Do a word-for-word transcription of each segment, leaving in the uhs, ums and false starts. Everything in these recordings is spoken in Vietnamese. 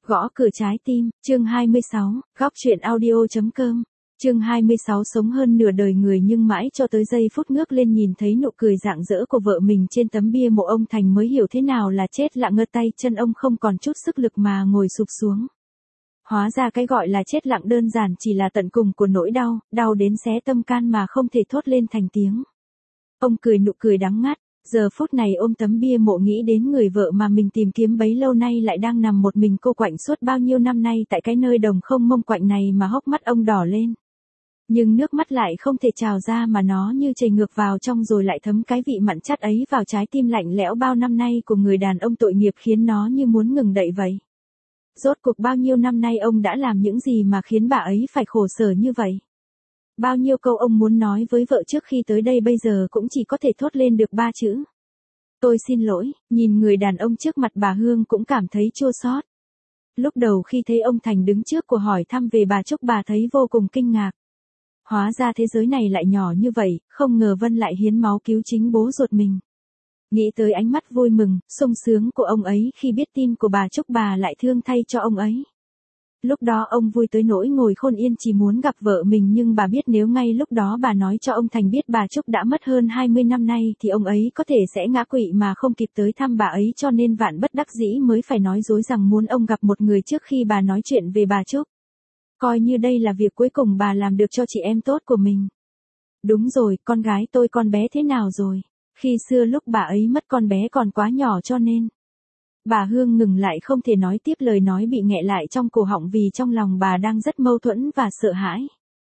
Gõ cửa trái tim, chương hai mươi sáu, góc chuyện audio.com, chương hai mươi sáu sống hơn nửa đời người nhưng mãi cho tới giây phút ngước lên nhìn thấy nụ cười rạng rỡ của vợ mình trên tấm bia mộ ông Thành mới hiểu thế nào là chết lặng, ngơ tay chân ông không còn chút sức lực mà ngồi sụp xuống. Hóa ra cái gọi là chết lặng đơn giản chỉ là tận cùng của nỗi đau, đau đến xé tâm can mà không thể thốt lên thành tiếng. Ông cười nụ cười đắng ngắt. Giờ phút này ôm tấm bia mộ nghĩ đến người vợ mà mình tìm kiếm bấy lâu nay lại đang nằm một mình cô quạnh suốt bao nhiêu năm nay tại cái nơi đồng không mông quạnh này mà hốc mắt ông đỏ lên. Nhưng nước mắt lại không thể trào ra mà nó như chảy ngược vào trong rồi lại thấm cái vị mặn chát ấy vào trái tim lạnh lẽo bao năm nay của người đàn ông tội nghiệp khiến nó như muốn ngừng đậy vậy. Rốt cuộc bao nhiêu năm nay ông đã làm những gì mà khiến bà ấy phải khổ sở như vậy? Bao nhiêu câu ông muốn nói với vợ trước khi tới đây bây giờ cũng chỉ có thể thốt lên được ba chữ. Tôi xin lỗi. Nhìn người đàn ông trước mặt bà Hương cũng cảm thấy chua xót. Lúc đầu khi thấy ông Thành đứng trước của hỏi thăm về bà Trúc bà thấy vô cùng kinh ngạc. Hóa ra thế giới này lại nhỏ như vậy, không ngờ Vân lại hiến máu cứu chính bố ruột mình. Nghĩ tới ánh mắt vui mừng, sung sướng của ông ấy khi biết tin của bà Trúc bà lại thương thay cho ông ấy. Lúc đó ông vui tới nỗi ngồi khôn yên chỉ muốn gặp vợ mình nhưng bà biết nếu ngay lúc đó bà nói cho ông Thành biết bà Trúc đã mất hơn hai mươi năm nay thì ông ấy có thể sẽ ngã quỵ mà không kịp tới thăm bà ấy cho nên vạn bất đắc dĩ mới phải nói dối rằng muốn ông gặp một người trước khi bà nói chuyện về bà Trúc. Coi như đây là việc cuối cùng bà làm được cho chị em tốt của mình. Đúng rồi, con gái tôi con bé thế nào rồi? Khi xưa lúc bà ấy mất con bé còn quá nhỏ cho nên... Bà Hương ngừng lại không thể nói tiếp, lời nói bị nghẹ lại trong cổ họng vì trong lòng bà đang rất mâu thuẫn và sợ hãi.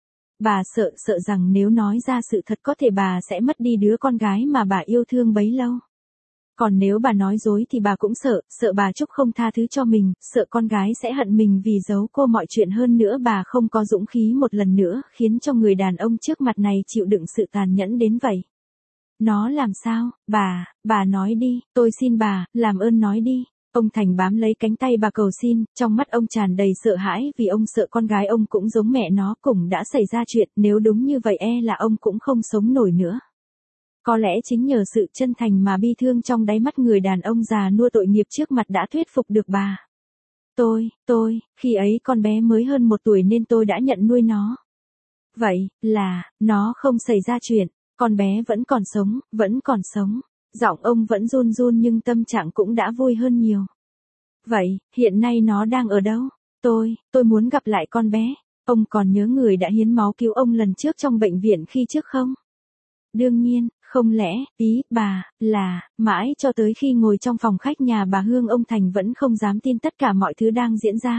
Bà sợ, sợ rằng nếu nói ra sự thật có thể bà sẽ mất đi đứa con gái mà bà yêu thương bấy lâu. Còn nếu bà nói dối thì bà cũng sợ, sợ bà Trúc không tha thứ cho mình, sợ con gái sẽ hận mình vì giấu cô mọi chuyện, hơn nữa bà không có dũng khí một lần nữa khiến cho người đàn ông trước mặt này chịu đựng sự tàn nhẫn đến vậy. Nó làm sao, bà, bà nói đi, tôi xin bà, làm ơn nói đi. Ông Thành bám lấy cánh tay bà cầu xin, trong mắt ông tràn đầy sợ hãi vì ông sợ con gái ông cũng giống mẹ nó cùng đã xảy ra chuyện, nếu đúng như vậy e là ông cũng không sống nổi nữa. Có lẽ chính nhờ sự chân thành mà bi thương trong đáy mắt người đàn ông già nua tội nghiệp trước mặt đã thuyết phục được bà. Tôi, tôi, khi ấy con bé mới hơn một tuổi nên tôi đã nhận nuôi nó. Vậy, là, nó không xảy ra chuyện. Con bé vẫn còn sống, vẫn còn sống. Giọng ông vẫn run run nhưng tâm trạng cũng đã vui hơn nhiều. Vậy, hiện nay nó đang ở đâu? Tôi, tôi muốn gặp lại con bé. Ông còn nhớ người đã hiến máu cứu ông lần trước trong bệnh viện khi trước không? Đương nhiên, không lẽ, ý, bà, là, mãi cho tới khi ngồi trong phòng khách nhà bà Hương ông Thành vẫn không dám tin tất cả mọi thứ đang diễn ra.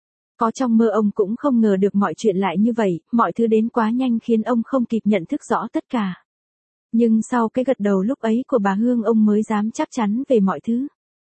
Có trong mơ ông cũng không ngờ được mọi chuyện lại như vậy, mọi thứ đến quá nhanh khiến ông không kịp nhận thức rõ tất cả. Nhưng sau cái gật đầu lúc ấy của bà Hương ông mới dám chắc chắn về mọi thứ.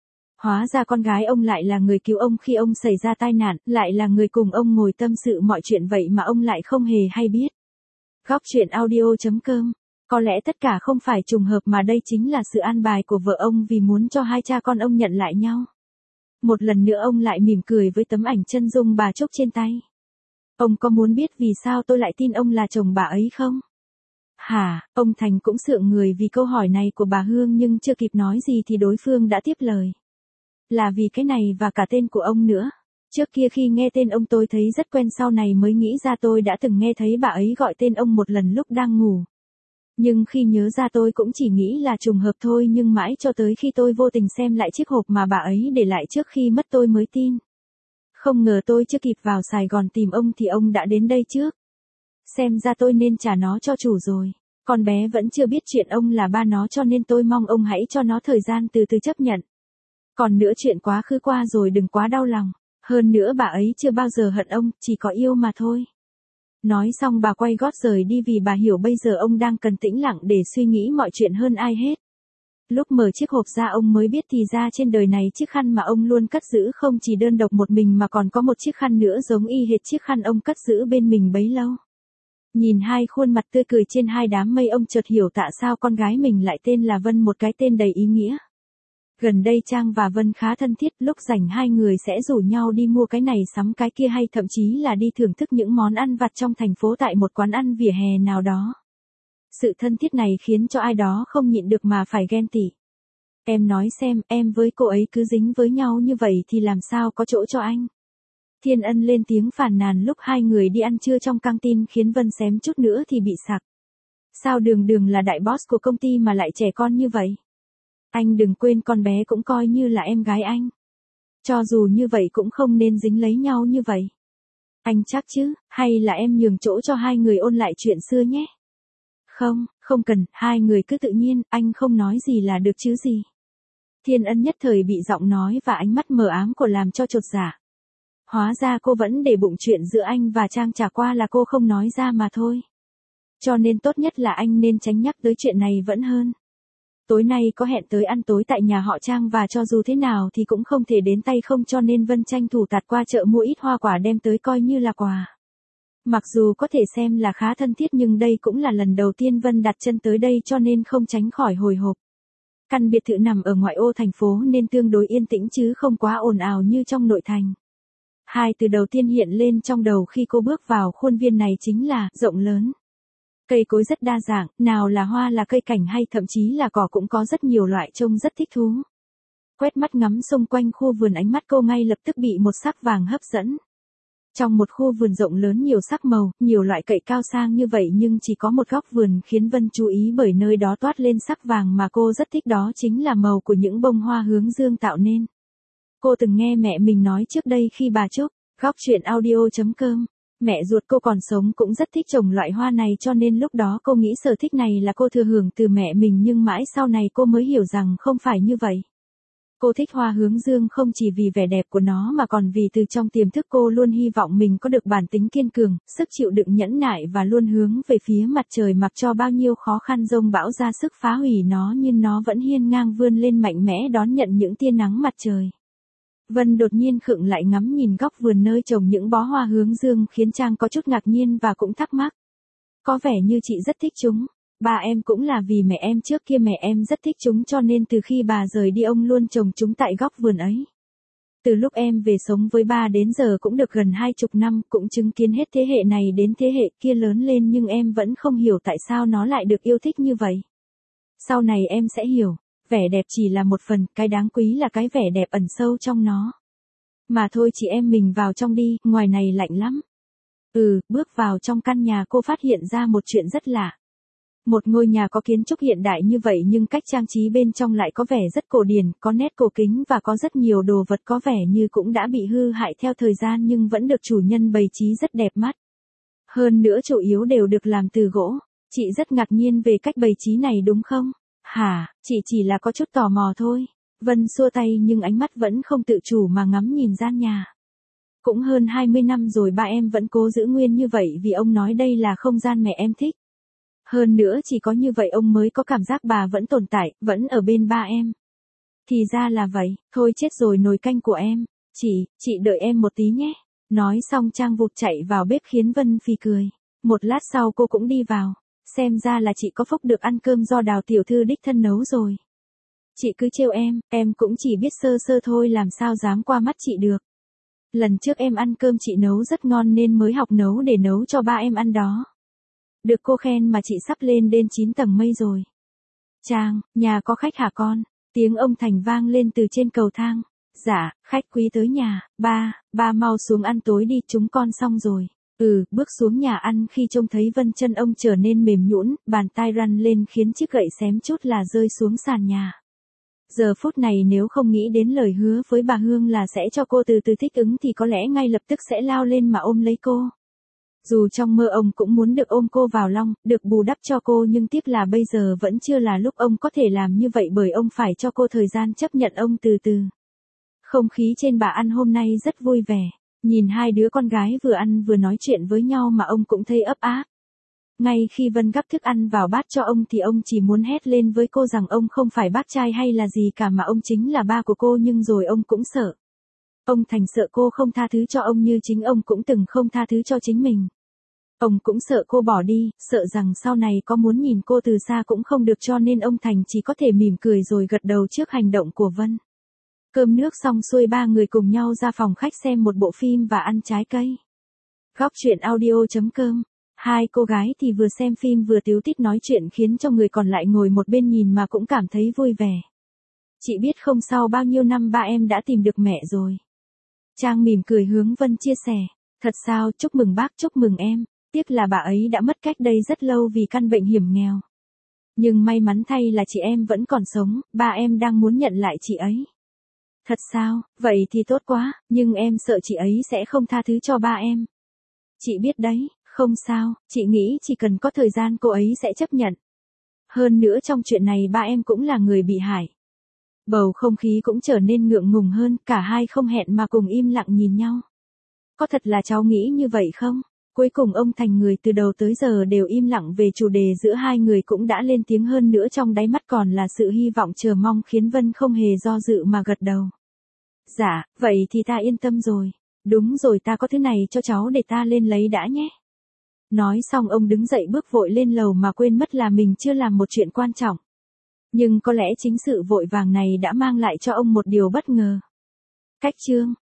Hóa ra con gái ông lại là người cứu ông khi ông xảy ra tai nạn, lại là người cùng ông ngồi tâm sự mọi chuyện vậy mà ông lại không hề hay biết. Góc chuyện audio.com. Có lẽ tất cả không phải trùng hợp mà đây chính là sự an bài của vợ ông vì muốn cho hai cha con ông nhận lại nhau. Một lần nữa ông lại mỉm cười với tấm ảnh chân dung bà Trúc trên tay. Ông có muốn biết vì sao tôi lại tin ông là chồng bà ấy không? Hả, ông Thành cũng sượng người vì câu hỏi này của bà Hương nhưng chưa kịp nói gì thì đối phương đã tiếp lời. Là vì cái này và cả tên của ông nữa. Trước kia khi nghe tên ông tôi thấy rất quen, sau này mới nghĩ ra tôi đã từng nghe thấy bà ấy gọi tên ông một lần lúc đang ngủ. Nhưng khi nhớ ra tôi cũng chỉ nghĩ là trùng hợp thôi, nhưng mãi cho tới khi tôi vô tình xem lại chiếc hộp mà bà ấy để lại trước khi mất tôi mới tin. Không ngờ tôi chưa kịp vào Sài Gòn tìm ông thì ông đã đến đây trước. Xem ra tôi nên trả nó cho chủ rồi. Con bé vẫn chưa biết chuyện ông là ba nó cho nên tôi mong ông hãy cho nó thời gian từ từ chấp nhận. Còn nữa, chuyện quá khứ qua rồi đừng quá đau lòng. Hơn nữa bà ấy chưa bao giờ hận ông, chỉ có yêu mà thôi. Nói xong bà quay gót rời đi vì bà hiểu bây giờ ông đang cần tĩnh lặng để suy nghĩ mọi chuyện hơn ai hết. Lúc mở chiếc hộp ra ông mới biết thì ra trên đời này chiếc khăn mà ông luôn cất giữ không chỉ đơn độc một mình mà còn có một chiếc khăn nữa giống y hệt chiếc khăn ông cất giữ bên mình bấy lâu. Nhìn hai khuôn mặt tươi cười trên hai đám mây ông chợt hiểu tại sao con gái mình lại tên là Vân, một cái tên đầy ý nghĩa. Gần đây Trang và Vân khá thân thiết, lúc rảnh hai người sẽ rủ nhau đi mua cái này sắm cái kia hay thậm chí là đi thưởng thức những món ăn vặt trong thành phố tại một quán ăn vỉa hè nào đó. Sự thân thiết này khiến cho ai đó không nhịn được mà phải ghen tị. Em nói xem, em với cô ấy cứ dính với nhau như vậy thì làm sao có chỗ cho anh. Thiên Ân lên tiếng phàn nàn lúc hai người đi ăn trưa trong căng tin khiến Vân xém chút nữa thì bị sặc. Sao Đường Đường là đại boss của công ty mà lại trẻ con như vậy? Anh đừng quên con bé cũng coi như là em gái anh. Cho dù như vậy cũng không nên dính lấy nhau như vậy. Anh chắc chứ, hay là em nhường chỗ cho hai người ôn lại chuyện xưa nhé. Không, không cần, hai người cứ tự nhiên, anh không nói gì là được chứ gì. Thiên Ân nhất thời bị giọng nói và ánh mắt mờ ám của làm cho chột dạ. Hóa ra cô vẫn để bụng chuyện giữa anh và Trang, chả qua là cô không nói ra mà thôi. Cho nên tốt nhất là anh nên tránh nhắc tới chuyện này vẫn hơn. Tối nay có hẹn tới ăn tối tại nhà họ Trang và cho dù thế nào thì cũng không thể đến tay không, cho nên Vân tranh thủ tạt qua chợ mua ít hoa quả đem tới coi như là quà. Mặc dù có thể xem là khá thân thiết nhưng đây cũng là lần đầu tiên Vân đặt chân tới đây cho nên không tránh khỏi hồi hộp. Căn biệt thự nằm ở ngoại ô thành phố nên tương đối yên tĩnh chứ không quá ồn ào như trong nội thành. Hai từ đầu tiên hiện lên trong đầu khi cô bước vào khuôn viên này chính là rộng lớn. Cây cối rất đa dạng, nào là hoa là cây cảnh hay thậm chí là cỏ cũng có rất nhiều loại, trông rất thích thú. Quét mắt ngắm xung quanh khu vườn, ánh mắt cô ngay lập tức bị một sắc vàng hấp dẫn. Trong một khu vườn rộng lớn nhiều sắc màu, nhiều loại cây cao sang như vậy nhưng chỉ có một góc vườn khiến Vân chú ý bởi nơi đó toát lên sắc vàng mà cô rất thích, đó chính là màu của những bông hoa hướng dương tạo nên. Cô từng nghe mẹ mình nói trước đây khi bà Trúc, góc truyện audio chấm com. Mẹ ruột cô còn sống cũng rất thích trồng loại hoa này cho nên lúc đó cô nghĩ sở thích này là cô thừa hưởng từ mẹ mình, nhưng mãi sau này cô mới hiểu rằng không phải như vậy. Cô thích hoa hướng dương không chỉ vì vẻ đẹp của nó mà còn vì từ trong tiềm thức cô luôn hy vọng mình có được bản tính kiên cường, sức chịu đựng nhẫn nại và luôn hướng về phía mặt trời, mặc cho bao nhiêu khó khăn dông bão ra sức phá hủy nó nhưng nó vẫn hiên ngang vươn lên mạnh mẽ đón nhận những tia nắng mặt trời. Vân đột nhiên khựng lại ngắm nhìn góc vườn nơi trồng những bó hoa hướng dương khiến Trang có chút ngạc nhiên và cũng thắc mắc. Có vẻ như chị rất thích chúng. Ba em cũng là vì mẹ em trước kia mẹ em rất thích chúng cho nên từ khi bà rời đi ông luôn trồng chúng tại góc vườn ấy. Từ lúc em về sống với ba đến giờ cũng được gần hai chục năm, cũng chứng kiến hết thế hệ này đến thế hệ kia lớn lên nhưng em vẫn không hiểu tại sao nó lại được yêu thích như vậy. Sau này em sẽ hiểu. Vẻ đẹp chỉ là một phần, cái đáng quý là cái vẻ đẹp ẩn sâu trong nó. Mà thôi chị em mình vào trong đi, ngoài này lạnh lắm. Ừ, bước vào trong căn nhà cô phát hiện ra một chuyện rất lạ. Một ngôi nhà có kiến trúc hiện đại như vậy nhưng cách trang trí bên trong lại có vẻ rất cổ điển, có nét cổ kính và có rất nhiều đồ vật có vẻ như cũng đã bị hư hại theo thời gian nhưng vẫn được chủ nhân bày trí rất đẹp mắt. Hơn nữa chủ yếu đều được làm từ gỗ. Chị rất ngạc nhiên về cách bày trí này đúng không? Hả, chị chỉ là có chút tò mò thôi. Vân xua tay nhưng ánh mắt vẫn không tự chủ mà ngắm nhìn gian nhà. Cũng hơn hai mươi năm rồi ba em vẫn cố giữ nguyên như vậy vì ông nói đây là không gian mẹ em thích. Hơn nữa chỉ có như vậy ông mới có cảm giác bà vẫn tồn tại, vẫn ở bên ba em. Thì ra là vậy, thôi chết rồi nồi canh của em. Chị, chị đợi em một tí nhé. Nói xong Trang vụt chạy vào bếp khiến Vân phì cười. Một lát sau cô cũng đi vào. Xem ra là chị có phúc được ăn cơm do Đào tiểu thư đích thân nấu rồi. Chị cứ trêu em, em cũng chỉ biết sơ sơ thôi làm sao dám qua mắt chị được. Lần trước em ăn cơm chị nấu rất ngon nên mới học nấu để nấu cho ba em ăn đó. Được cô khen mà chị sắp lên đến chín tầng mây rồi. Trang, nhà có khách hả con? Tiếng ông Thành vang lên từ trên cầu thang. Dạ, khách quý tới nhà, ba, ba mau xuống ăn tối đi, chúng con xong rồi. Ừ, bước xuống nhà ăn khi trông thấy Vân chân ông trở nên mềm nhũn, bàn tay răn lên khiến chiếc gậy xém chút là rơi xuống sàn nhà. Giờ phút này nếu không nghĩ đến lời hứa với bà Hương là sẽ cho cô từ từ thích ứng thì có lẽ ngay lập tức sẽ lao lên mà ôm lấy cô. Dù trong mơ ông cũng muốn được ôm cô vào lòng, được bù đắp cho cô nhưng tiếc là bây giờ vẫn chưa là lúc ông có thể làm như vậy bởi ông phải cho cô thời gian chấp nhận ông từ từ. Không khí trên bàn ăn hôm nay rất vui vẻ. Nhìn hai đứa con gái vừa ăn vừa nói chuyện với nhau mà ông cũng thấy ấp áp. Ngay khi Vân gắp thức ăn vào bát cho ông thì ông chỉ muốn hét lên với cô rằng ông không phải bác trai hay là gì cả mà ông chính là ba của cô, nhưng rồi ông cũng sợ. Ông Thành sợ cô không tha thứ cho ông như chính ông cũng từng không tha thứ cho chính mình. Ông cũng sợ cô bỏ đi, sợ rằng sau này có muốn nhìn cô từ xa cũng không được cho nên ông Thành chỉ có thể mỉm cười rồi gật đầu trước hành động của Vân. Cơm nước xong xuôi ba người cùng nhau ra phòng khách xem một bộ phim và ăn trái cây. Góc truyện audio chấm com. Hai cô gái thì vừa xem phim vừa tíu tít nói chuyện khiến cho người còn lại ngồi một bên nhìn mà cũng cảm thấy vui vẻ. Chị biết không, sau bao nhiêu năm ba em đã tìm được mẹ rồi. Trang mỉm cười hướng Vân chia sẻ. Thật sao, chúc mừng bác, chúc mừng em. Tiếc là bà ấy đã mất cách đây rất lâu vì căn bệnh hiểm nghèo. Nhưng may mắn thay là chị em vẫn còn sống, ba em đang muốn nhận lại chị ấy. Thật sao, vậy thì tốt quá, nhưng em sợ chị ấy sẽ không tha thứ cho ba em. Chị biết đấy, không sao, chị nghĩ chỉ cần có thời gian cô ấy sẽ chấp nhận. Hơn nữa trong chuyện này ba em cũng là người bị hại. Bầu không khí cũng trở nên ngượng ngùng hơn, cả hai không hẹn mà cùng im lặng nhìn nhau. Có thật là cháu nghĩ như vậy không? Cuối cùng ông Thành, người từ đầu tới giờ đều im lặng về chủ đề giữa hai người, cũng đã lên tiếng, hơn nữa trong đáy mắt còn là sự hy vọng chờ mong, khiến Vân không hề do dự mà gật đầu. Dạ, vậy thì ta yên tâm rồi. Đúng rồi, ta có thứ này cho cháu, để ta lên lấy đã nhé. Nói xong ông đứng dậy bước vội lên lầu mà quên mất là mình chưa làm một chuyện quan trọng. Nhưng có lẽ chính sự vội vàng này đã mang lại cho ông một điều bất ngờ. Cách chương